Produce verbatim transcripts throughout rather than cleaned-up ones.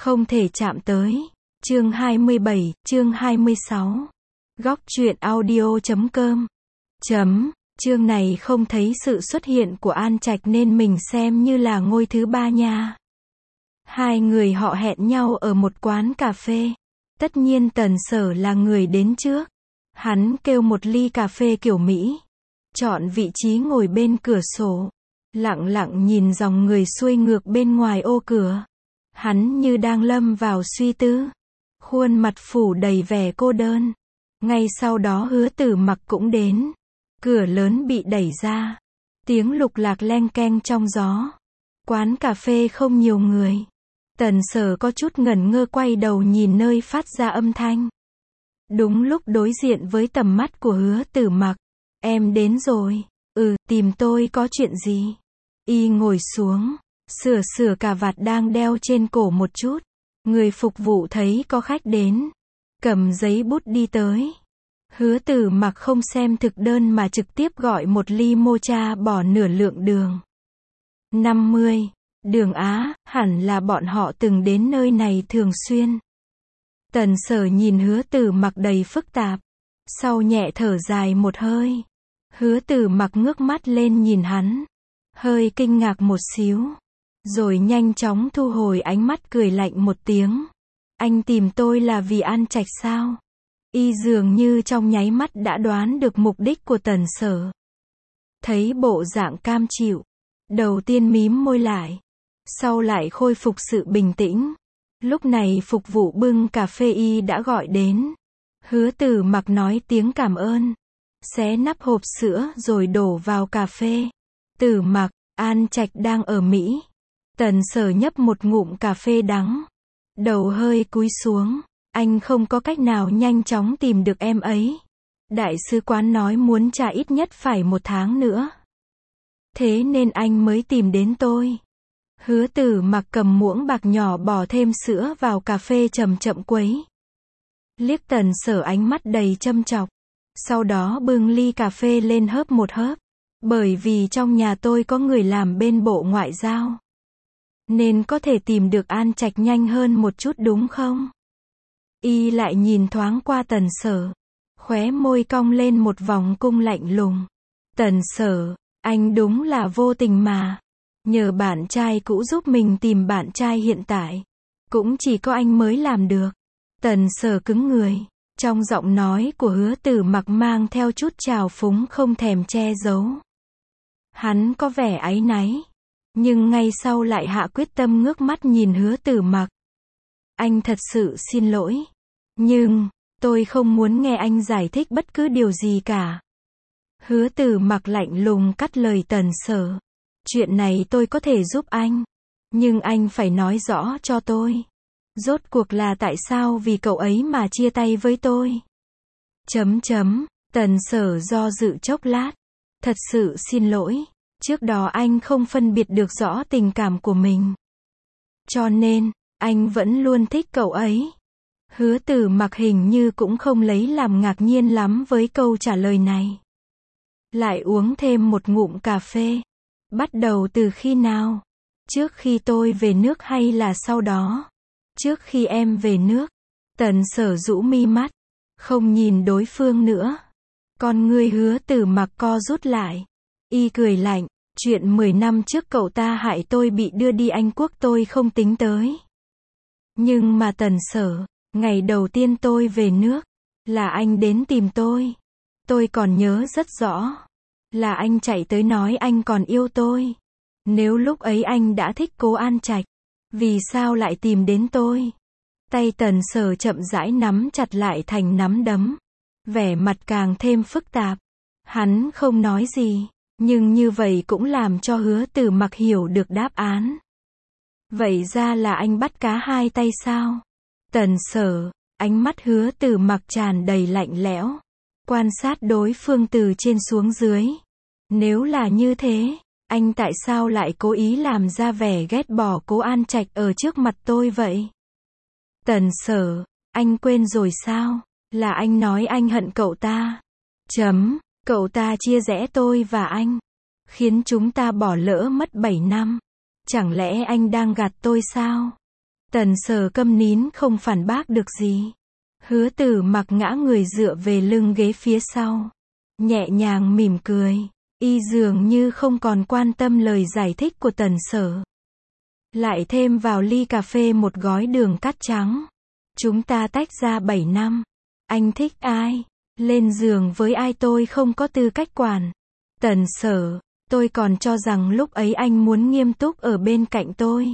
Không thể chạm tới. Chương hai mươi bảy, chương hai mươi sáu. Góc truyện audio chấm com. Chấm, chương này không thấy sự xuất hiện của An Trạch nên mình xem như là ngôi thứ ba nha. Hai người họ hẹn nhau ở một quán cà phê. Tất nhiên Tần Sở là người đến trước. Hắn kêu một ly cà phê kiểu Mỹ. Chọn vị trí ngồi bên cửa sổ. Lặng lặng nhìn dòng người xuôi ngược bên ngoài ô cửa. Hắn như đang lâm vào suy tư. Khuôn mặt phủ đầy vẻ cô đơn. Ngay sau đó Hứa Tử Mặc cũng đến. Cửa lớn bị đẩy ra. Tiếng lục lạc leng keng trong gió. Quán cà phê không nhiều người. Tần Sở có chút ngẩn ngơ quay đầu nhìn nơi phát ra âm thanh. Đúng lúc đối diện với tầm mắt của Hứa Tử Mặc. Em đến rồi. Ừ, tìm tôi có chuyện gì? Y ngồi xuống. Sửa sửa cà vạt đang đeo trên cổ một chút. Người phục vụ thấy có khách đến. Cầm giấy bút đi tới. Hứa Tử Mặc không xem thực đơn mà trực tiếp gọi một ly mocha bỏ nửa lượng đường. năm mươi. Đường Á, hẳn là bọn họ từng đến nơi này thường xuyên. Tần Sở nhìn Hứa Tử Mặc đầy phức tạp. Sau nhẹ thở dài một hơi. Hứa Tử Mặc ngước mắt lên nhìn hắn. Hơi kinh ngạc một xíu. Rồi nhanh chóng thu hồi ánh mắt cười lạnh một tiếng. Anh tìm tôi là vì An Trạch sao? Y dường như trong nháy mắt đã đoán được mục đích của Tần Sở. Thấy bộ dạng cam chịu. Đầu tiên mím môi lại. Sau lại khôi phục sự bình tĩnh. Lúc này phục vụ bưng cà phê Y đã gọi đến. Hứa Tử Mặc nói tiếng cảm ơn. Xé nắp hộp sữa rồi đổ vào cà phê. Tử Mặc, An Trạch đang ở Mỹ. Tần Sở nhấp một ngụm cà phê đắng. Đầu hơi cúi xuống. Anh không có cách nào nhanh chóng tìm được em ấy. Đại sứ quán nói muốn trả ít nhất phải một tháng nữa. Thế nên anh mới tìm đến tôi. Hứa Tử Mặc cầm muỗng bạc nhỏ bỏ thêm sữa vào cà phê chậm chậm quấy. Liếc Tần Sở ánh mắt đầy châm chọc. Sau đó bưng ly cà phê lên hớp một hớp. Bởi vì trong nhà tôi có người làm bên Bộ Ngoại giao. Nên có thể tìm được An Trạch nhanh hơn một chút đúng không? Y lại nhìn thoáng qua Tần Sở. Khóe môi cong lên một vòng cung lạnh lùng. Tần Sở, anh đúng là vô tình mà. Nhờ bạn trai cũ giúp mình tìm bạn trai hiện tại. Cũng chỉ có anh mới làm được. Tần Sở cứng người. Trong giọng nói của Hứa Tử Mặc mang theo chút trào phúng không thèm che giấu. Hắn có vẻ áy náy. Nhưng ngay sau lại hạ quyết tâm ngước mắt nhìn Hứa Tử Mặc. Anh thật sự xin lỗi. Nhưng, tôi không muốn nghe anh giải thích bất cứ điều gì cả. Hứa Tử Mặc lạnh lùng cắt lời Tần Sở. Chuyện này tôi có thể giúp anh. Nhưng anh phải nói rõ cho tôi. Rốt cuộc là tại sao vì cậu ấy mà chia tay với tôi? Chấm chấm, Tần Sở do dự chốc lát. Thật sự xin lỗi. Trước đó anh không phân biệt được rõ tình cảm của mình. Cho nên, anh vẫn luôn thích cậu ấy. Hứa Tử Mặc hình như cũng không lấy làm ngạc nhiên lắm với câu trả lời này. Lại uống thêm một ngụm cà phê. Bắt đầu từ khi nào? Trước khi tôi về nước hay là sau đó? Trước khi em về nước. Tần Sở rũ mi mắt. Không nhìn đối phương nữa. Con ngươi Hứa Tử Mặc co rút lại. Y cười lạnh. Chuyện mười năm trước cậu ta hại tôi bị đưa đi Anh Quốc tôi không tính tới. Nhưng mà Tần Sở, ngày đầu tiên tôi về nước, là anh đến tìm tôi. Tôi còn nhớ rất rõ. Là anh chạy tới nói anh còn yêu tôi. Nếu lúc ấy anh đã thích Cố An Trạch, vì sao lại tìm đến tôi? Tay Tần Sở chậm rãi nắm chặt lại thành nắm đấm. Vẻ mặt càng thêm phức tạp. Hắn không nói gì. Nhưng như vậy cũng làm cho Hứa Tử Mặc hiểu được đáp án. Vậy ra là anh bắt cá hai tay sao? Tần Sở, ánh mắt Hứa Tử Mặc tràn đầy lạnh lẽo. Quan sát đối phương từ trên xuống dưới. Nếu là như thế, anh tại sao lại cố ý làm ra vẻ ghét bỏ Cố An Trạch ở trước mặt tôi vậy? Tần Sở, anh quên rồi sao? Là anh nói anh hận cậu ta. Chấm. Cậu ta chia rẽ tôi và anh. Khiến chúng ta bỏ lỡ mất bảy năm. Chẳng lẽ anh đang gạt tôi sao? Tần Sở câm nín không phản bác được gì. Hứa Tử Mặc ngã người dựa về lưng ghế phía sau. Nhẹ nhàng mỉm cười. Y dường như không còn quan tâm lời giải thích của Tần Sở. Lại thêm vào ly cà phê một gói đường cát trắng. Chúng ta tách ra bảy năm. Anh thích ai? Lên giường với ai tôi không có tư cách quản. Tần Sở, tôi còn cho rằng lúc ấy anh muốn nghiêm túc ở bên cạnh tôi.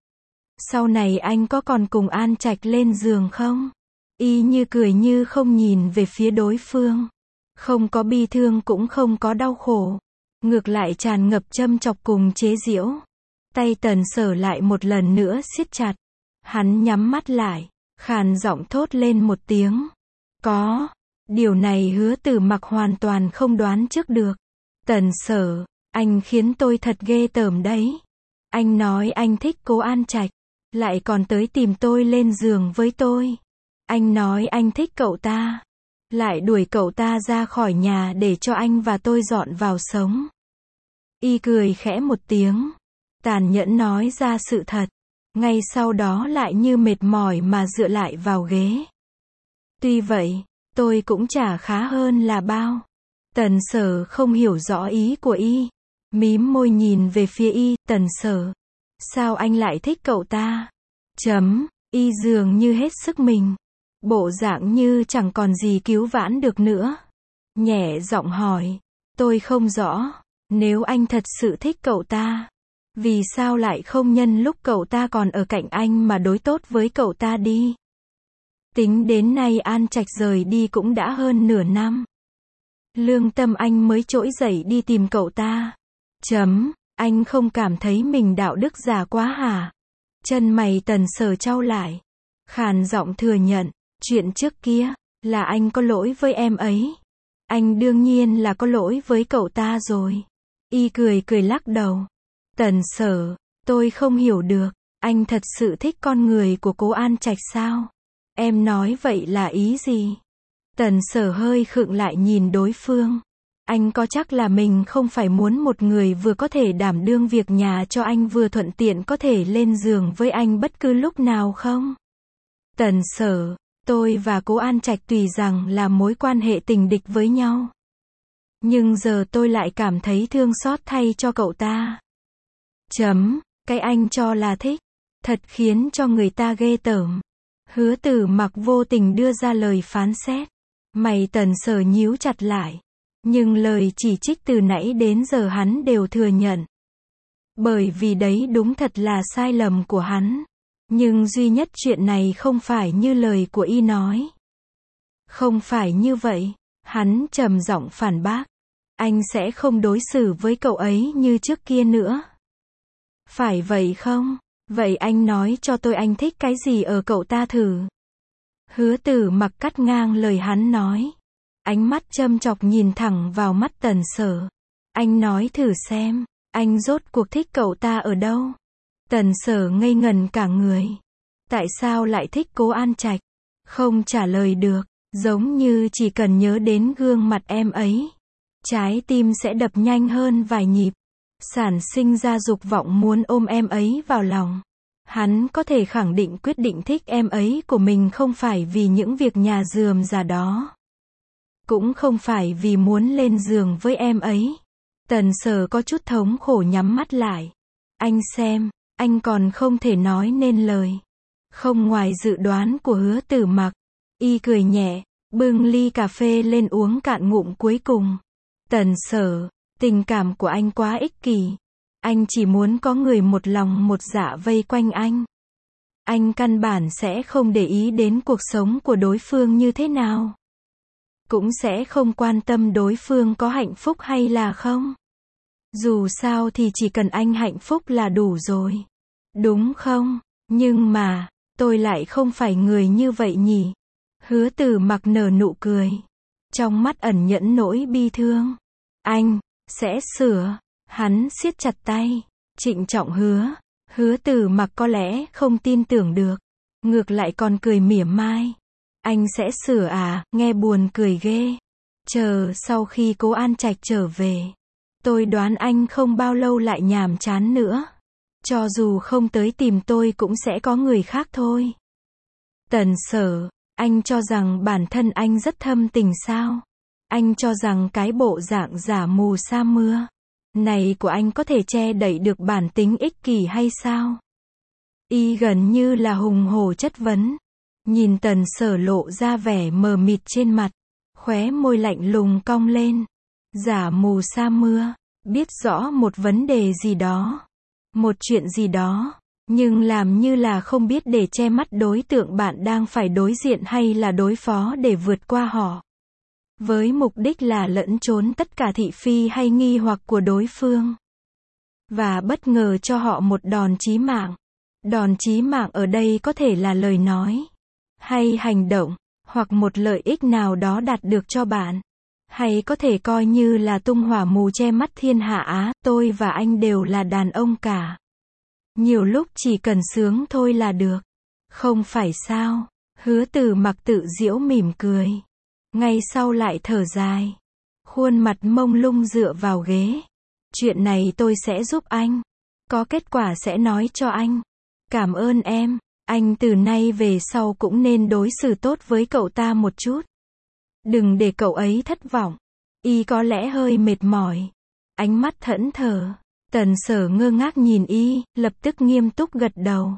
Sau này anh có còn cùng An Trạch lên giường không? Y như cười như không nhìn về phía đối phương. Không có bi thương cũng không có đau khổ. Ngược lại tràn ngập châm chọc cùng chế giễu. Tay Tần Sở lại một lần nữa siết chặt. Hắn nhắm mắt lại, khàn giọng thốt lên một tiếng. Có. Điều này Hứa Tử Mặc hoàn toàn không đoán trước được. Tần Sở, anh khiến tôi thật ghê tởm đấy. Anh nói anh thích Cố An Trạch, lại còn tới tìm tôi lên giường với tôi. Anh nói anh thích cậu ta, lại đuổi cậu ta ra khỏi nhà để cho anh và tôi dọn vào sống. Y cười khẽ một tiếng, tàn nhẫn nói ra sự thật. Ngay sau đó lại như mệt mỏi mà dựa lại vào ghế. Tuy vậy, tôi cũng chả khá hơn là bao. Tần Sở không hiểu rõ ý của Y. Mím môi nhìn về phía Y. Tần Sở, sao anh lại thích cậu ta? Chấm. Y dường như hết sức mình. Bộ dạng như chẳng còn gì cứu vãn được nữa. Nhẹ giọng hỏi. Tôi không rõ. Nếu anh thật sự thích cậu ta, vì sao lại không nhân lúc cậu ta còn ở cạnh anh mà đối tốt với cậu ta đi? Tính đến nay An Trạch rời đi cũng đã hơn nửa năm. Lương tâm anh mới trỗi dậy đi tìm cậu ta. Chấm. Anh không cảm thấy mình đạo đức già quá hả? Chân mày Tần Sở chau lại. Khàn giọng thừa nhận. Chuyện trước kia, là anh có lỗi với em ấy. Anh đương nhiên là có lỗi với cậu ta rồi. Y cười cười lắc đầu. Tần Sở, tôi không hiểu được. Anh thật sự thích con người của Cố An Trạch sao? Em nói vậy là ý gì? Tần Sở hơi khựng lại nhìn đối phương. Anh có chắc là mình không phải muốn một người vừa có thể đảm đương việc nhà cho anh vừa thuận tiện có thể lên giường với anh bất cứ lúc nào không? Tần Sở, tôi và Cố An Trạch tùy rằng là mối quan hệ tình địch với nhau. Nhưng giờ tôi lại cảm thấy thương xót thay cho cậu ta. Chấm. Cái anh cho là thích, thật khiến cho người ta ghê tởm. Hứa Tử Mặc vô tình đưa ra lời phán xét. Mày Tần Sở nhíu chặt lại. Nhưng lời chỉ trích từ nãy đến giờ hắn đều thừa nhận. Bởi vì đấy đúng thật là sai lầm của hắn. Nhưng duy nhất chuyện này không phải như lời của Y nói. Không phải như vậy. Hắn trầm giọng phản bác. Anh sẽ không đối xử với cậu ấy như trước kia nữa. Phải vậy không? Vậy anh nói cho tôi anh thích cái gì ở cậu ta thử. Hứa Tử Mặc cắt ngang lời hắn nói. Ánh mắt châm chọc nhìn thẳng vào mắt Tần Sở. Anh nói thử xem, anh rốt cuộc thích cậu ta ở đâu? Tần Sở ngây ngần cả người. Tại sao lại thích Cố An Trạch? Không trả lời được, giống như chỉ cần nhớ đến gương mặt em ấy, trái tim sẽ đập nhanh hơn vài nhịp. Sản sinh ra dục vọng muốn ôm em ấy vào lòng. Hắn có thể khẳng định quyết định thích em ấy của mình không phải vì những việc nhà rườm rà đó. Cũng không phải vì muốn lên giường với em ấy. Tần Sở có chút thống khổ nhắm mắt lại. Anh xem, anh còn không thể nói nên lời. Không ngoài dự đoán của Hứa Tử Mặc. Y cười nhẹ, bưng ly cà phê lên uống cạn ngụm cuối cùng. Tần Sở, tình cảm của anh quá ích kỷ. Anh chỉ muốn có người một lòng một dạ vây quanh anh. Anh căn bản sẽ không để ý đến cuộc sống của đối phương như thế nào. Cũng sẽ không quan tâm đối phương có hạnh phúc hay là không. Dù sao thì chỉ cần anh hạnh phúc là đủ rồi. Đúng không? Nhưng mà, tôi lại không phải người như vậy nhỉ? Hứa Tử Mặc nở nụ cười. Trong mắt ẩn nhẫn nỗi bi thương. Anh, sẽ sửa. Hắn siết chặt tay. Trịnh trọng hứa. Hứa Tử Mặc có lẽ không tin tưởng được. Ngược lại còn cười mỉa mai. Anh sẽ sửa à, nghe buồn cười ghê. Chờ sau khi Cố An Trạch trở về. Tôi đoán anh không bao lâu lại nhàm chán nữa. Cho dù không tới tìm tôi cũng sẽ có người khác thôi. Tần Sở, anh cho rằng bản thân anh rất thâm tình sao? Anh cho rằng cái bộ dạng giả mù sa mưa này của anh có thể che đậy được bản tính ích kỷ hay sao? Y gần như là hùng hổ chất vấn. Nhìn Tần Sở lộ ra vẻ mờ mịt trên mặt, khóe môi lạnh lùng cong lên. Giả mù sa mưa, biết rõ một vấn đề gì đó, một chuyện gì đó, nhưng làm như là không biết để che mắt đối tượng bạn đang phải đối diện hay là đối phó để vượt qua họ. Với mục đích là lẫn trốn tất cả thị phi hay nghi hoặc của đối phương. Và bất ngờ cho họ một đòn chí mạng. Đòn chí mạng ở đây có thể là lời nói, hay hành động, hoặc một lợi ích nào đó đạt được cho bạn. Hay có thể coi như là tung hỏa mù che mắt thiên hạ á, tôi và anh đều là đàn ông cả. Nhiều lúc chỉ cần sướng thôi là được. Không phải sao? Hứa Từ Mặc tự giễu mỉm cười. Ngay sau lại thở dài. Khuôn mặt mông lung dựa vào ghế. Chuyện này tôi sẽ giúp anh. Có kết quả sẽ nói cho anh. Cảm ơn em. Anh từ nay về sau cũng nên đối xử tốt với cậu ta một chút. Đừng để cậu ấy thất vọng. Y có lẽ hơi mệt mỏi. Ánh mắt thẫn thờ. Tần Sở ngơ ngác nhìn Y, lập tức nghiêm túc gật đầu.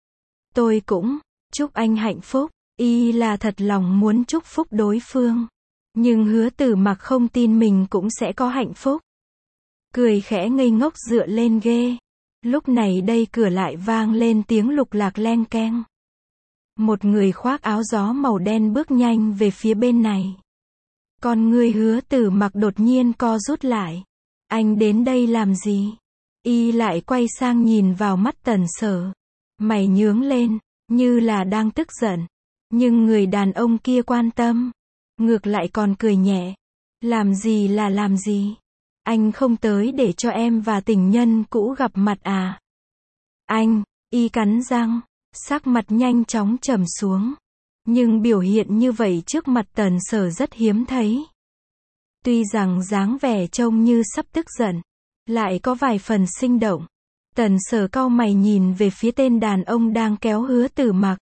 Tôi cũng chúc anh hạnh phúc. Y là thật lòng muốn chúc phúc đối phương. Nhưng Hứa Từ Mặc không tin mình cũng sẽ có hạnh phúc. Cười khẽ ngây ngốc dựa lên ghế. Lúc này đây cửa lại vang lên tiếng lục lạc leng keng. Một người khoác áo gió màu đen bước nhanh về phía bên này. Con người Hứa Từ Mặc đột nhiên co rút lại. Anh đến đây làm gì? Y lại quay sang nhìn vào mắt Tần Sở. Mày nhướng lên, như là đang tức giận. Nhưng người đàn ông kia quan tâm. Ngược lại còn cười nhẹ. Làm gì là làm gì? Anh không tới để cho em và tình nhân cũ gặp mặt à? Anh, Y cắn răng, sắc mặt nhanh chóng trầm xuống. Nhưng biểu hiện như vậy trước mặt Tần Sở rất hiếm thấy. Tuy rằng dáng vẻ trông như sắp tức giận, lại có vài phần sinh động. Tần Sở cau mày nhìn về phía tên đàn ông đang kéo Hứa Từ Mặc.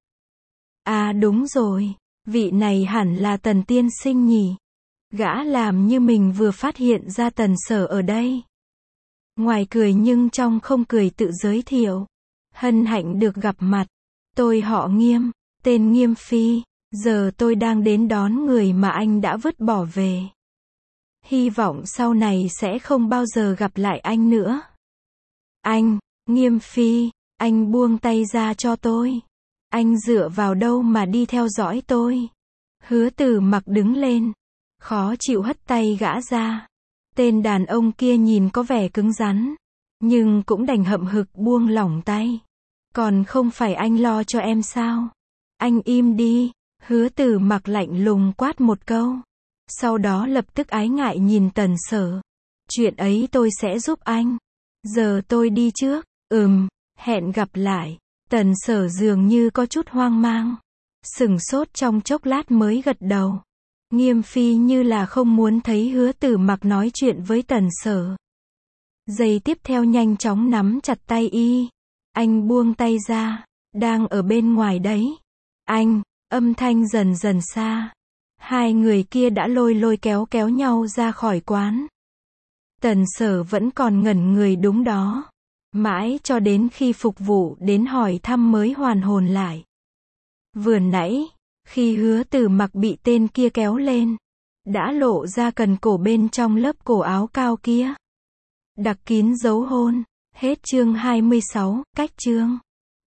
À đúng rồi, vị này hẳn là Tần tiên sinh nhỉ. Gã làm như mình vừa phát hiện ra Tần Sở ở đây. Ngoài cười nhưng trong không cười tự giới thiệu. Hân hạnh được gặp mặt. Tôi họ Nghiêm, tên Nghiêm Phi. Giờ tôi đang đến đón người mà anh đã vứt bỏ về. Hy vọng sau này sẽ không bao giờ gặp lại anh nữa. Anh, Nghiêm Phi, anh buông tay ra cho tôi. Anh dựa vào đâu mà đi theo dõi tôi? Hứa Từ Mặc đứng lên. Khó chịu hất tay gã ra. Tên đàn ông kia nhìn có vẻ cứng rắn. Nhưng cũng đành hậm hực buông lỏng tay. Còn không phải anh lo cho em sao? Anh im đi. Hứa Từ Mặc lạnh lùng quát một câu. Sau đó lập tức ái ngại nhìn Tần Sở. Chuyện ấy tôi sẽ giúp anh. Giờ tôi đi trước. Ừm, hẹn gặp lại. Tần Sở dường như có chút hoang mang. Sửng sốt trong chốc lát mới gật đầu. Nghiêm Phi như là không muốn thấy Hứa Từ Mặc nói chuyện với Tần Sở. Giây tiếp theo nhanh chóng nắm chặt tay Y. Anh buông tay ra. Đang ở bên ngoài đấy. Anh, âm thanh dần dần xa. Hai người kia đã lôi lôi kéo kéo nhau ra khỏi quán. Tần Sở vẫn còn ngẩn người đúng đó. Mãi cho đến khi phục vụ đến hỏi thăm mới hoàn hồn lại. Vừa nãy, khi Hứa Từ Mặc bị tên kia kéo lên, đã lộ ra cần cổ bên trong lớp cổ áo cao kia. Đặc kín dấu hôn. Hết chương hai mươi sáu, cách chương.